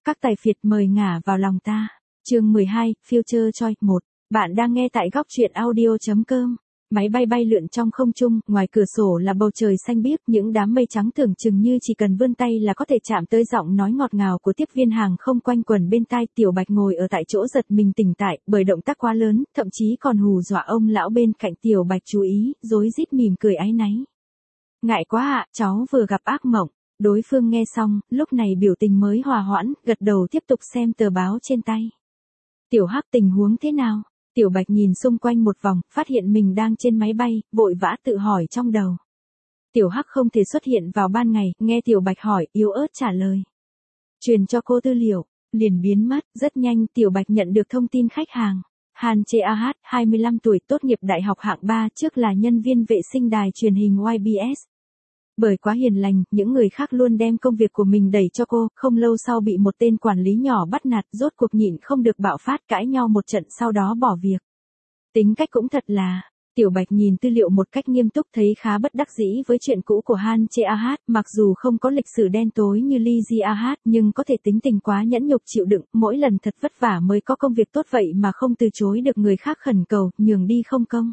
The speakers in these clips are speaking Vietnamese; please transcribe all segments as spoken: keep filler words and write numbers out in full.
Các tài phiệt mời ngả vào lòng ta. Chương mười hai, Future Choice một. Bạn đang nghe tại góc truyện audio chấm com. Máy bay bay lượn trong không trung, ngoài cửa sổ là bầu trời xanh biếc, những đám mây trắng tưởng chừng như chỉ cần vươn tay là có thể chạm tới giọng nói ngọt ngào của tiếp viên hàng không quanh quẩn bên tai. Tiểu Bạch ngồi ở tại chỗ giật mình tỉnh tại, bởi động tác quá lớn, thậm chí còn hù dọa ông lão bên cạnh. Tiểu Bạch chú ý, rối rít mỉm cười áy náy. Ngại quá ạ, cháu vừa gặp ác mộng. Đối phương nghe xong, lúc này biểu tình mới hòa hoãn, gật đầu tiếp tục xem tờ báo trên tay. Tiểu Hắc, tình huống thế nào? Tiểu Bạch nhìn xung quanh một vòng, phát hiện mình đang trên máy bay, vội vã tự hỏi trong đầu. Tiểu Hắc không thể xuất hiện vào ban ngày, nghe Tiểu Bạch hỏi, yếu ớt trả lời. Truyền cho cô tư liệu, liền biến mất. Rất nhanh Tiểu Bạch nhận được thông tin khách hàng. Han Che-ah, hai mươi lăm tuổi, tốt nghiệp đại học hạng ba, trước là nhân viên vệ sinh đài truyền hình Y B S. Bởi quá hiền lành, những người khác luôn đem công việc của mình đẩy cho cô, không lâu sau bị một tên quản lý nhỏ bắt nạt, rốt cuộc nhịn không được bạo phát, cãi nhau một trận sau đó bỏ việc. Tính cách cũng thật là, Tiểu Bạch nhìn tư liệu một cách nghiêm túc, thấy khá bất đắc dĩ với chuyện cũ của Han Che-ah, mặc dù không có lịch sử đen tối như Lee Ji-ah, nhưng có thể tính tình quá nhẫn nhục chịu đựng, mỗi lần thật vất vả mới có công việc tốt vậy mà không từ chối được người khác khẩn cầu, nhường đi không công.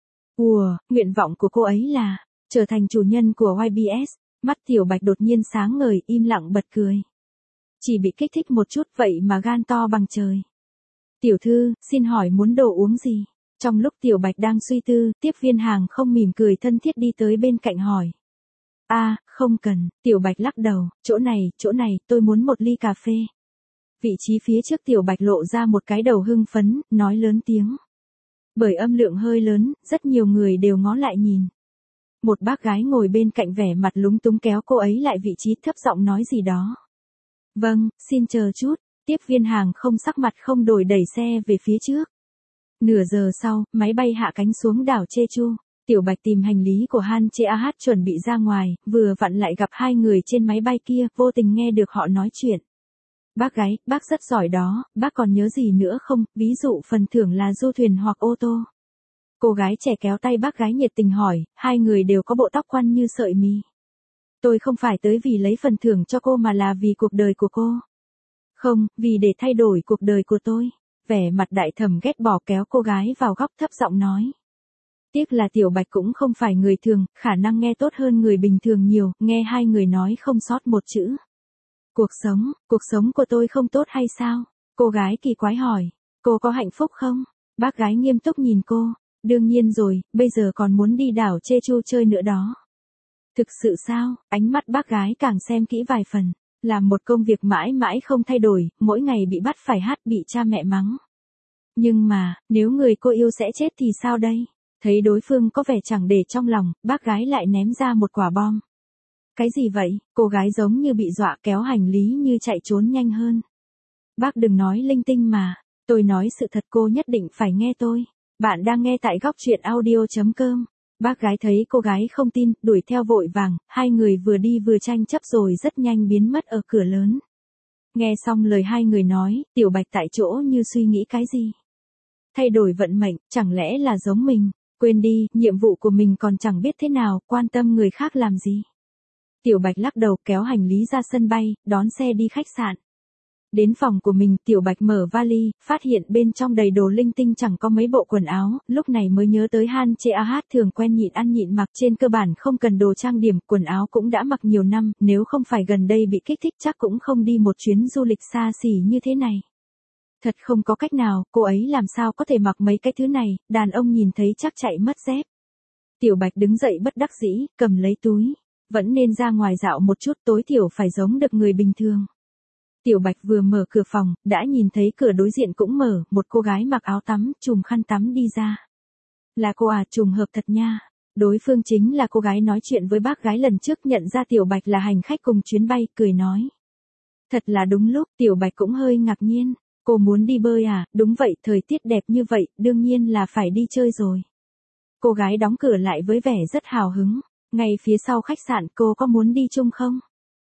Ùa, nguyện vọng của cô ấy là trở thành chủ nhân của Y B S. Mắt Tiểu Bạch đột nhiên sáng ngời, im lặng bật cười. Chỉ bị kích thích một chút vậy mà gan to bằng trời. Tiểu thư, xin hỏi muốn đồ uống gì? Trong lúc Tiểu Bạch đang suy tư, tiếp viên hàng không mỉm cười thân thiết đi tới bên cạnh hỏi. A, à, không cần. Tiểu Bạch lắc đầu, chỗ này, chỗ này, tôi muốn một ly cà phê. Vị trí phía trước Tiểu Bạch lộ ra một cái đầu hưng phấn, nói lớn tiếng. Bởi âm lượng hơi lớn, rất nhiều người đều ngó lại nhìn. Một bác gái ngồi bên cạnh vẻ mặt lúng túng kéo cô ấy lại vị trí, thấp giọng nói gì đó. Vâng, xin chờ chút. Tiếp viên hàng không sắc mặt không đổi đẩy xe về phía trước. Nửa giờ sau, máy bay hạ cánh xuống đảo Jeju. Tiểu Bạch tìm hành lý của Han Che-ah chuẩn bị ra ngoài, vừa vặn lại gặp hai người trên máy bay kia, vô tình nghe được họ nói chuyện. Bác gái, bác rất giỏi đó, bác còn nhớ gì nữa không, ví dụ phần thưởng là du thuyền hoặc ô tô. Cô gái trẻ kéo tay bác gái nhiệt tình hỏi, hai người đều có bộ tóc quăn như sợi mì. Tôi không phải tới vì lấy phần thưởng cho cô mà là vì cuộc đời của cô. Không, vì để thay đổi cuộc đời của tôi. Vẻ mặt đại thẩm ghét bỏ kéo cô gái vào góc, thấp giọng nói. Tiếc là Tiểu Bạch cũng không phải người thường, khả năng nghe tốt hơn người bình thường nhiều, nghe hai người nói không sót một chữ. Cuộc sống, cuộc sống của tôi không tốt hay sao? Cô gái kỳ quái hỏi, cô có hạnh phúc không? Bác gái nghiêm túc nhìn cô. Đương nhiên rồi, bây giờ còn muốn đi đảo Jeju chơi nữa đó. Thực sự sao? Ánh mắt bác gái càng xem kỹ vài phần. Làm một công việc mãi mãi không thay đổi, mỗi ngày bị bắt phải hát, bị cha mẹ mắng. Nhưng mà, nếu người cô yêu sẽ chết thì sao đây? Thấy đối phương có vẻ chẳng để trong lòng, bác gái lại ném ra một quả bom. Cái gì vậy? Cô gái giống như bị dọa, kéo hành lý như chạy trốn nhanh hơn. Bác đừng nói linh tinh mà. Tôi nói sự thật, cô nhất định phải nghe tôi. Bạn đang nghe tại góc truyện audio chấm com. Bác gái thấy cô gái không tin, đuổi theo vội vàng, hai người vừa đi vừa tranh chấp rồi rất nhanh biến mất ở cửa lớn. Nghe xong lời hai người nói, Tiểu Bạch tại chỗ như suy nghĩ cái gì. Thay đổi vận mệnh, chẳng lẽ là giống mình, quên đi, nhiệm vụ của mình còn chẳng biết thế nào, quan tâm người khác làm gì. Tiểu Bạch lắc đầu kéo hành lý ra sân bay, đón xe đi khách sạn. Đến phòng của mình, Tiểu Bạch mở vali, phát hiện bên trong đầy đồ linh tinh chẳng có mấy bộ quần áo, lúc này mới nhớ tới Han Che-ah thường quen nhịn ăn nhịn mặc, trên cơ bản không cần đồ trang điểm, quần áo cũng đã mặc nhiều năm, nếu không phải gần đây bị kích thích chắc cũng không đi một chuyến du lịch xa xỉ như thế này. Thật không có cách nào, cô ấy làm sao có thể mặc mấy cái thứ này, đàn ông nhìn thấy chắc chạy mất dép. Tiểu Bạch đứng dậy bất đắc dĩ, cầm lấy túi, vẫn nên ra ngoài dạo một chút, tối thiểu phải giống được người bình thường. Tiểu Bạch vừa mở cửa phòng, đã nhìn thấy cửa đối diện cũng mở, một cô gái mặc áo tắm, trùm khăn tắm đi ra. Là cô à, trùng hợp thật nha. Đối phương chính là cô gái nói chuyện với bác gái lần trước, nhận ra Tiểu Bạch là hành khách cùng chuyến bay, cười nói. Thật là đúng lúc, Tiểu Bạch cũng hơi ngạc nhiên. Cô muốn đi bơi à? Đúng vậy, thời tiết đẹp như vậy, đương nhiên là phải đi chơi rồi. Cô gái đóng cửa lại với vẻ rất hào hứng. Ngay phía sau khách sạn, cô có muốn đi chung không?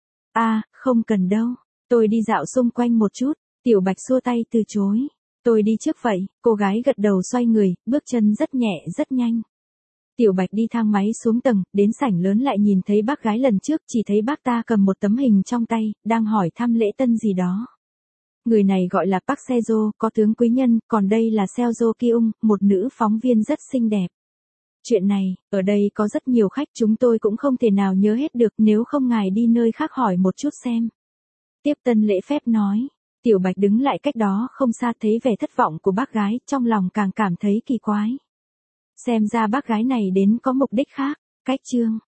À, không cần đâu. Tôi đi dạo xung quanh một chút. Tiểu Bạch xua tay từ chối. Tôi đi trước vậy. Cô gái gật đầu xoay người, bước chân rất nhẹ rất nhanh. Tiểu Bạch đi thang máy xuống tầng, đến sảnh lớn lại nhìn thấy bác gái lần trước, chỉ thấy bác ta cầm một tấm hình trong tay, đang hỏi thăm lễ tân gì đó. Người này gọi là Park Seo-jo, có tướng quý nhân, còn đây là Seo-jo Kyung, một nữ phóng viên rất xinh đẹp. Chuyện này, ở đây có rất nhiều khách chúng tôi cũng không thể nào nhớ hết được, nếu không ngài đi nơi khác hỏi một chút xem. Tiếp tân lễ phép nói. Tiểu Bạch đứng lại cách đó không xa thấy vẻ thất vọng của bác gái, trong lòng càng cảm thấy kỳ quái. Xem ra bác gái này đến có mục đích khác. Cách chương